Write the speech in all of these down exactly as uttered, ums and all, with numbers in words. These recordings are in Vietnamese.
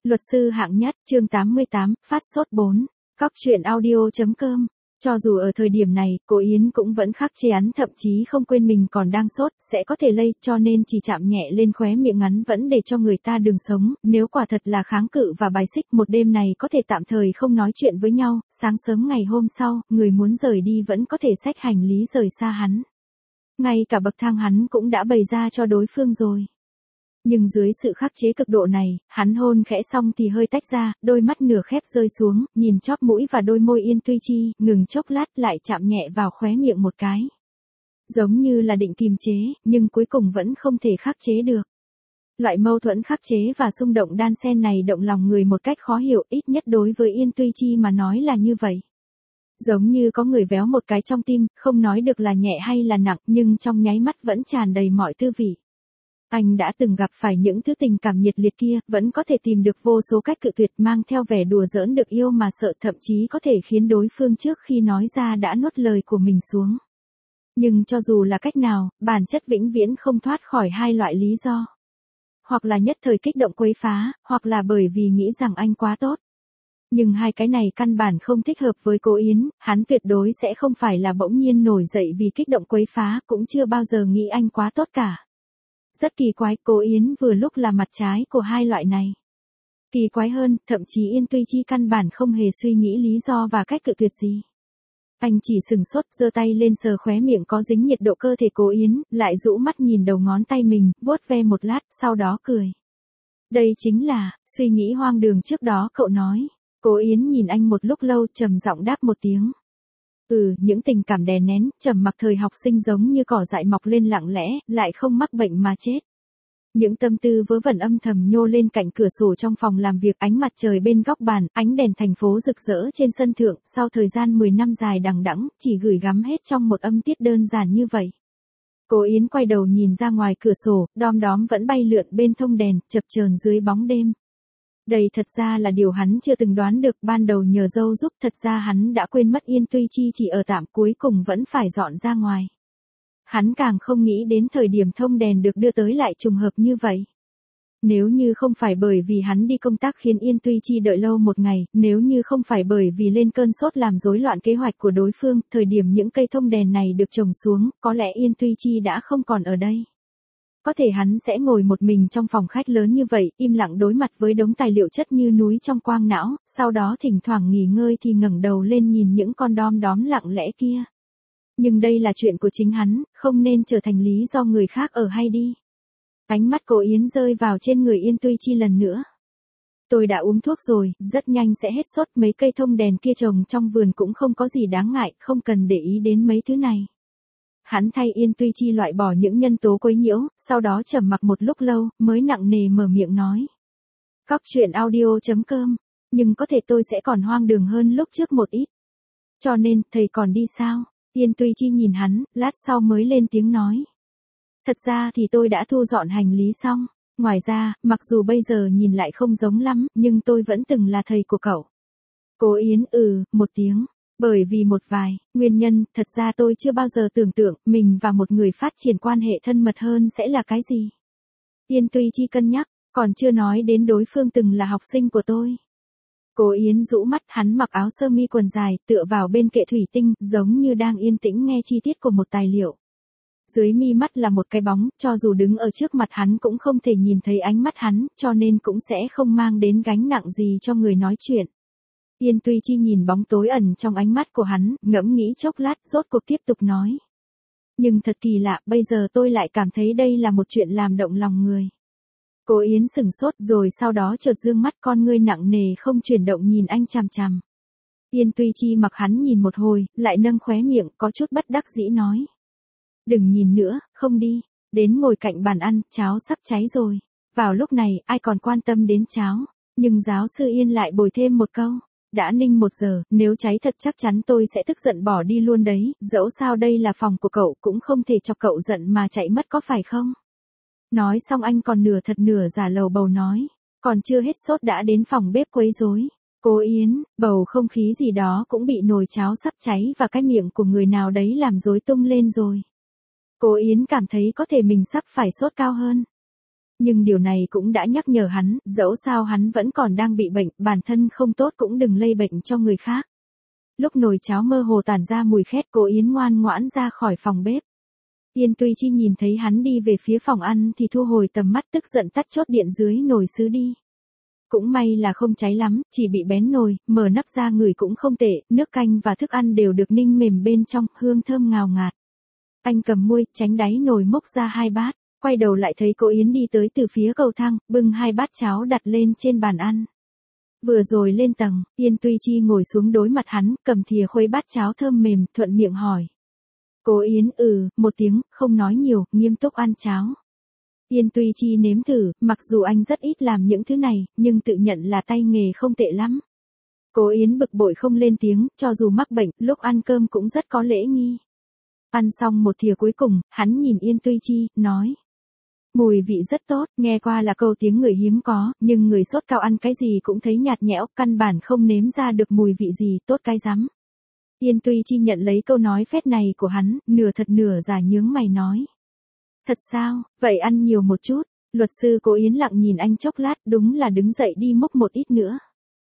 Luật sư hạng nhất, chương tám mươi tám, phát sốt bốn. Cóc truyện audio chấm com. Cho dù ở thời điểm này, cô Yến cũng vẫn khắc chế án, thậm chí không quên mình còn đang sốt, sẽ có thể lây, cho nên chỉ chạm nhẹ lên khóe miệng ngắn vẫn để cho người ta đường sống, nếu quả thật là kháng cự và bài xích, một đêm này có thể tạm thời không nói chuyện với nhau, sáng sớm ngày hôm sau, người muốn rời đi vẫn có thể xách hành lý rời xa hắn. Ngay cả bậc thang hắn cũng đã bày ra cho đối phương rồi. Nhưng dưới sự khắc chế cực độ này, hắn hôn khẽ xong thì hơi tách ra, đôi mắt nửa khép rơi xuống, nhìn chóp mũi và đôi môi Yên Tuy Chi, ngừng chốc lát lại chạm nhẹ vào khóe miệng một cái. Giống như là định kiềm chế, nhưng cuối cùng vẫn không thể khắc chế được. Loại mâu thuẫn khắc chế và xung động đan xen này động lòng người một cách khó hiểu, ít nhất đối với Yên Tuy Chi mà nói là như vậy. Giống như có người véo một cái trong tim, không nói được là nhẹ hay là nặng, nhưng trong nháy mắt vẫn tràn đầy mọi tư vị. Anh đã từng gặp phải những thứ tình cảm nhiệt liệt kia, vẫn có thể tìm được vô số cách cự tuyệt, mang theo vẻ đùa giỡn được yêu mà sợ, thậm chí có thể khiến đối phương trước khi nói ra đã nuốt lời của mình xuống. Nhưng cho dù là cách nào, bản chất vĩnh viễn không thoát khỏi hai loại lý do. Hoặc là nhất thời kích động quấy phá, hoặc là bởi vì nghĩ rằng anh quá tốt. Nhưng hai cái này căn bản không thích hợp với cô Yến, hắn tuyệt đối sẽ không phải là bỗng nhiên nổi dậy vì kích động quấy phá, cũng chưa bao giờ nghĩ anh quá tốt cả. Rất kỳ quái, cô Yến vừa lúc là mặt trái của hai loại này. Kỳ quái hơn, thậm chí Yên Tuy Chi căn bản không hề suy nghĩ lý do và cách cự tuyệt gì. Anh chỉ sừng sốt, giơ tay lên sờ khóe miệng có dính nhiệt độ cơ thể cô Yến, lại rũ mắt nhìn đầu ngón tay mình, vuốt ve một lát, sau đó cười. Đây chính là, suy nghĩ hoang đường trước đó cậu nói. Cô Yến nhìn anh một lúc lâu, trầm giọng đáp một tiếng. Ừ, những tình cảm đè nén, trầm mặc thời học sinh giống như cỏ dại mọc lên lặng lẽ, lại không mắc bệnh mà chết. Những tâm tư vớ vẩn âm thầm nhô lên cạnh cửa sổ trong phòng làm việc, ánh mặt trời bên góc bàn, ánh đèn thành phố rực rỡ trên sân thượng, sau thời gian mười năm dài đằng đẵng, chỉ gửi gắm hết trong một âm tiết đơn giản như vậy. Cô Yến quay đầu nhìn ra ngoài cửa sổ, đom đóm vẫn bay lượn bên thông đèn, chập chờn dưới bóng đêm. Đây thật ra là điều hắn chưa từng đoán được, ban đầu nhờ dâu giúp, thật ra hắn đã quên mất Yên Tuy Chi chỉ ở tạm, cuối cùng vẫn phải dọn ra ngoài. Hắn càng không nghĩ đến thời điểm thông đèn được đưa tới lại trùng hợp như vậy. Nếu như không phải bởi vì hắn đi công tác khiến Yên Tuy Chi đợi lâu một ngày, nếu như không phải bởi vì lên cơn sốt làm rối loạn kế hoạch của đối phương, thời điểm những cây thông đèn này được trồng xuống, có lẽ Yên Tuy Chi đã không còn ở đây. Có thể hắn sẽ ngồi một mình trong phòng khách lớn như vậy, im lặng đối mặt với đống tài liệu chất như núi trong quang não, sau đó thỉnh thoảng nghỉ ngơi thì ngẩng đầu lên nhìn những con đom đóm lặng lẽ kia. Nhưng đây là chuyện của chính hắn, không nên trở thành lý do người khác ở hay đi. Ánh mắt cô Yến rơi vào trên người Yên Tuy Chi lần nữa. Tôi đã uống thuốc rồi, rất nhanh sẽ hết sốt, mấy cây thông đèn kia trồng trong vườn cũng không có gì đáng ngại, không cần để ý đến mấy thứ này. Hắn thay Yên Tuy Chi loại bỏ những nhân tố quấy nhiễu, sau đó trầm mặc một lúc lâu, mới nặng nề mở miệng nói. Cóc truyện audio chấm com, nhưng có thể tôi sẽ còn hoang đường hơn lúc trước một ít. Cho nên, thầy còn đi sao? Yên Tuy Chi nhìn hắn, lát sau mới lên tiếng nói. Thật ra thì tôi đã thu dọn hành lý xong. Ngoài ra, mặc dù bây giờ nhìn lại không giống lắm, nhưng tôi vẫn từng là thầy của cậu. Cô Yến ừ, một tiếng. Bởi vì một vài nguyên nhân, thật ra tôi chưa bao giờ tưởng tượng mình và một người phát triển quan hệ thân mật hơn sẽ là cái gì. Yên Tuy Chi cân nhắc, còn chưa nói đến đối phương từng là học sinh của tôi. Cô Yến rũ mắt, hắn mặc áo sơ mi quần dài, tựa vào bên kệ thủy tinh, giống như đang yên tĩnh nghe chi tiết của một tài liệu. Dưới mi mắt là một cái bóng, cho dù đứng ở trước mặt hắn cũng không thể nhìn thấy ánh mắt hắn, cho nên cũng sẽ không mang đến gánh nặng gì cho người nói chuyện. Yên Tuy Chi nhìn bóng tối ẩn trong ánh mắt của hắn, ngẫm nghĩ chốc lát, rốt cuộc tiếp tục nói. Nhưng thật kỳ lạ, bây giờ tôi lại cảm thấy đây là một chuyện làm động lòng người. Cô Yến sừng sốt rồi sau đó chợt dương mắt, con ngươi nặng nề không chuyển động nhìn anh chằm chằm. Yên Tuy Chi mặc hắn nhìn một hồi, lại nâng khóe miệng, có chút bất đắc dĩ nói. Đừng nhìn nữa, không đi, đến ngồi cạnh bàn ăn, cháo sắp cháy rồi. Vào lúc này, ai còn quan tâm đến cháo, nhưng giáo sư Yên lại bồi thêm một câu. Đã ninh một giờ, nếu cháy thật chắc chắn tôi sẽ tức giận bỏ đi luôn đấy, dẫu sao đây là phòng của cậu, cũng không thể cho cậu giận mà chạy mất có phải không? Nói xong anh còn nửa thật nửa giả lầu bầu nói, còn chưa hết sốt đã đến phòng bếp quấy rối. Cô Yến, bầu không khí gì đó cũng bị nồi cháo sắp cháy và cái miệng của người nào đấy làm rối tung lên rồi. Cô Yến cảm thấy có thể mình sắp phải sốt cao hơn. Nhưng điều này cũng đã nhắc nhở hắn, dẫu sao hắn vẫn còn đang bị bệnh, bản thân không tốt cũng đừng lây bệnh cho người khác. Lúc nồi cháo mơ hồ tản ra mùi khét, cô Yến ngoan ngoãn ra khỏi phòng bếp. Yên Tuy Chi nhìn thấy hắn đi về phía phòng ăn thì thu hồi tầm mắt, tức giận tắt chốt điện dưới nồi sứ đi. Cũng may là không cháy lắm, chỉ bị bén nồi, mở nắp ra ngửi cũng không tệ, nước canh và thức ăn đều được ninh mềm bên trong, hương thơm ngào ngạt. Anh cầm muôi, tránh đáy nồi mốc ra hai bát, quay đầu lại thấy cô Yến đi tới từ phía cầu thang, bưng hai bát cháo đặt lên trên bàn ăn. Vừa rồi lên tầng, Yên Tuy Chi ngồi xuống đối mặt hắn, cầm thìa khuấy bát cháo thơm mềm, thuận miệng hỏi. Cô Yến ừ, một tiếng, không nói nhiều, nghiêm túc ăn cháo. Yên Tuy Chi nếm thử, mặc dù anh rất ít làm những thứ này, nhưng tự nhận là tay nghề không tệ lắm. Cô Yến bực bội không lên tiếng, cho dù mắc bệnh, lúc ăn cơm cũng rất có lễ nghi. Ăn xong một thìa cuối cùng, hắn nhìn Yên Tuy Chi, nói. Mùi vị rất tốt, nghe qua là câu tiếng người hiếm có, nhưng người sốt cao ăn cái gì cũng thấy nhạt nhẽo, căn bản không nếm ra được mùi vị gì, tốt cái rắm. Yên Tuy Chi nhận lấy câu nói phét này của hắn, nửa thật nửa giả nhướng mày nói. Thật sao, vậy ăn nhiều một chút. Luật sư Cố Yến lặng nhìn anh chốc lát, đúng là đứng dậy đi múc một ít nữa.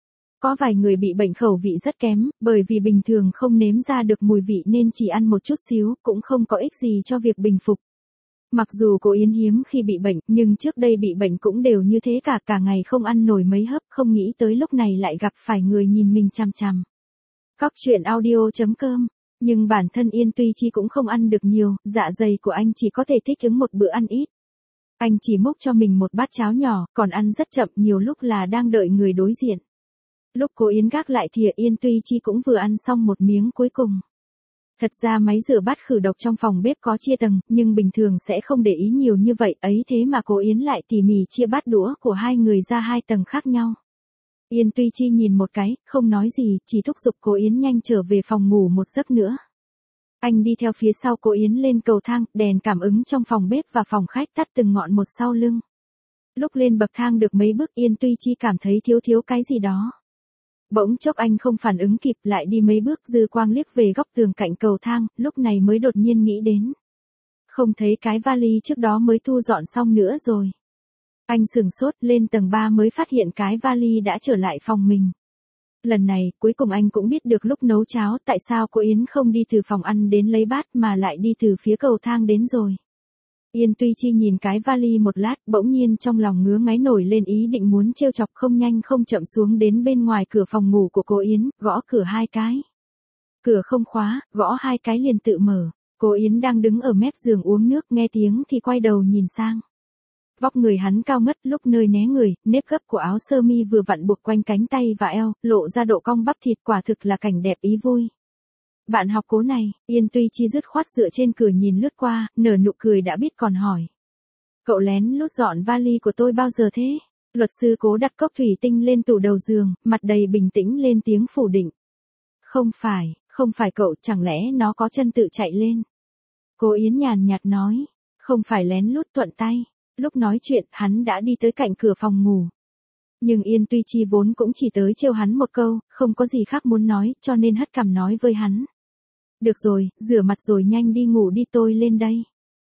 Có vài người bị bệnh khẩu vị rất kém, bởi vì bình thường không nếm ra được mùi vị nên chỉ ăn một chút xíu, cũng không có ích gì cho việc bình phục. Mặc dù Cố Yến hiếm khi bị bệnh, nhưng trước đây bị bệnh cũng đều như thế cả, cả ngày không ăn nổi mấy hớp, không nghĩ tới lúc này lại gặp phải người nhìn mình chằm chằm. Cóc truyện audio chấm com. Nhưng bản thân Yên Tuy Chi cũng không ăn được nhiều, dạ dày của anh chỉ có thể thích ứng một bữa ăn ít. Anh chỉ múc cho mình một bát cháo nhỏ, còn ăn rất chậm, nhiều lúc là đang đợi người đối diện. Lúc Cố Yến gác lại thìa, Yên Tuy Chi cũng vừa ăn xong một miếng cuối cùng. Thật ra máy rửa bát khử độc trong phòng bếp có chia tầng, nhưng bình thường sẽ không để ý nhiều như vậy, ấy thế mà Cố Yến lại tỉ mỉ chia bát đũa của hai người ra hai tầng khác nhau. Yên Tuy Chi nhìn một cái, không nói gì, chỉ thúc giục Cố Yến nhanh trở về phòng ngủ một giấc nữa. Anh đi theo phía sau Cố Yến lên cầu thang, đèn cảm ứng trong phòng bếp và phòng khách tắt từng ngọn một sau lưng. Lúc lên bậc thang được mấy bước, Yên Tuy Chi cảm thấy thiếu thiếu cái gì đó. Bỗng chốc anh không phản ứng kịp, lại đi mấy bước, dư quang liếc về góc tường cạnh cầu thang, lúc này mới đột nhiên nghĩ đến. Không thấy cái vali trước đó mới thu dọn xong nữa rồi. Anh sửng sốt, lên tầng ba mới phát hiện cái vali đã trở lại phòng mình. Lần này, cuối cùng anh cũng biết được lúc nấu cháo tại sao cô Yến không đi từ phòng ăn đến lấy bát mà lại đi từ phía cầu thang đến rồi. Yên Tuy Chi nhìn cái vali một lát, bỗng nhiên trong lòng ngứa ngáy nổi lên ý định muốn trêu chọc, không nhanh không chậm xuống đến bên ngoài cửa phòng ngủ của cô Yến, gõ cửa hai cái. Cửa không khóa, gõ hai cái liền tự mở. Cô Yến đang đứng ở mép giường uống nước, nghe tiếng thì quay đầu nhìn sang. Vóc người hắn cao ngất, lúc nơi né người, nếp gấp của áo sơ mi vừa vặn buộc quanh cánh tay và eo, lộ ra độ cong bắp thịt, quả thực là cảnh đẹp ý vui. Bạn học Cố này, Yên Tuy Chi dứt khoát dựa trên cửa nhìn lướt qua, nở nụ cười đã biết còn hỏi. Cậu lén lút dọn vali của tôi bao giờ thế? Luật sư Cố đặt cốc thủy tinh lên tủ đầu giường, mặt đầy bình tĩnh lên tiếng phủ định. Không phải, không phải cậu, chẳng lẽ nó có chân tự chạy lên? Cố Yến nhàn nhạt nói, không phải lén lút thuận tay. Lúc nói chuyện, hắn đã đi tới cạnh cửa phòng ngủ. Nhưng Yên Tuy Chi vốn cũng chỉ tới trêu hắn một câu, không có gì khác muốn nói, cho nên hất cằm nói với hắn. Được rồi, rửa mặt rồi nhanh đi ngủ đi, tôi lên đây.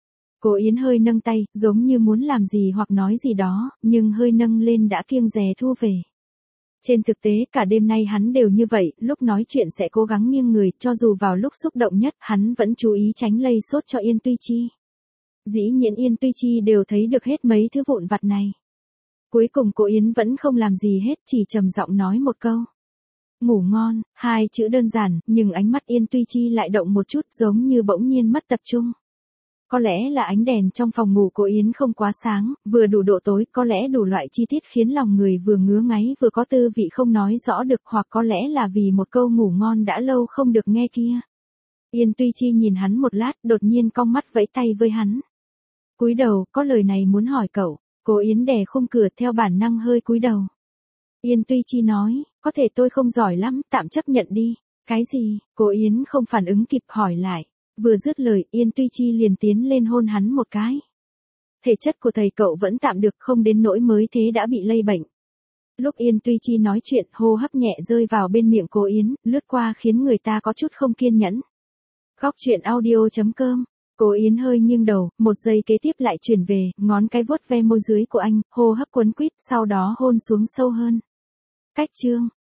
Cố Yến hơi nâng tay, giống như muốn làm gì hoặc nói gì đó, nhưng hơi nâng lên đã kiêng dè thu về. Trên thực tế, cả đêm nay hắn đều như vậy, lúc nói chuyện sẽ cố gắng nghiêng người, cho dù vào lúc xúc động nhất, hắn vẫn chú ý tránh lây sốt cho Yên Tuy Chi. Dĩ nhiên Yên Tuy Chi đều thấy được hết mấy thứ vụn vặt này. Cuối cùng Cố Yến vẫn không làm gì hết, chỉ trầm giọng nói một câu. Ngủ ngon, hai chữ đơn giản, nhưng ánh mắt Yên Tuy Chi lại động một chút, giống như bỗng nhiên mất tập trung. Có lẽ là ánh đèn trong phòng ngủ Cố Yến không quá sáng, vừa đủ độ tối, có lẽ đủ loại chi tiết khiến lòng người vừa ngứa ngáy vừa có tư vị không nói rõ được, hoặc có lẽ là vì một câu ngủ ngon đã lâu không được nghe kia. Yên Tuy Chi nhìn hắn một lát, đột nhiên cong mắt vẫy tay với hắn. Cúi đầu, có lời này muốn hỏi cậu. Cố Yến đè khung cửa theo bản năng hơi cúi đầu. Yên Tuy Chi nói, có thể tôi không giỏi lắm, tạm chấp nhận đi. Cái gì? Cố Yến không phản ứng kịp hỏi lại. Vừa dứt lời, Yên Tuy Chi liền tiến lên hôn hắn một cái. Thể chất của thầy cậu vẫn tạm được, không đến nỗi mới thế đã bị lây bệnh. Lúc Yên Tuy Chi nói chuyện, hô hấp nhẹ rơi vào bên miệng Cố Yến, lướt qua khiến người ta có chút không kiên nhẫn. Cóc truyện audio chấm com Cố Yến hơi nghiêng đầu, một giây kế tiếp lại chuyển về, ngón cái vuốt ve môi dưới của anh, hô hấp quấn quýt, sau đó hôn xuống sâu hơn. Cách chương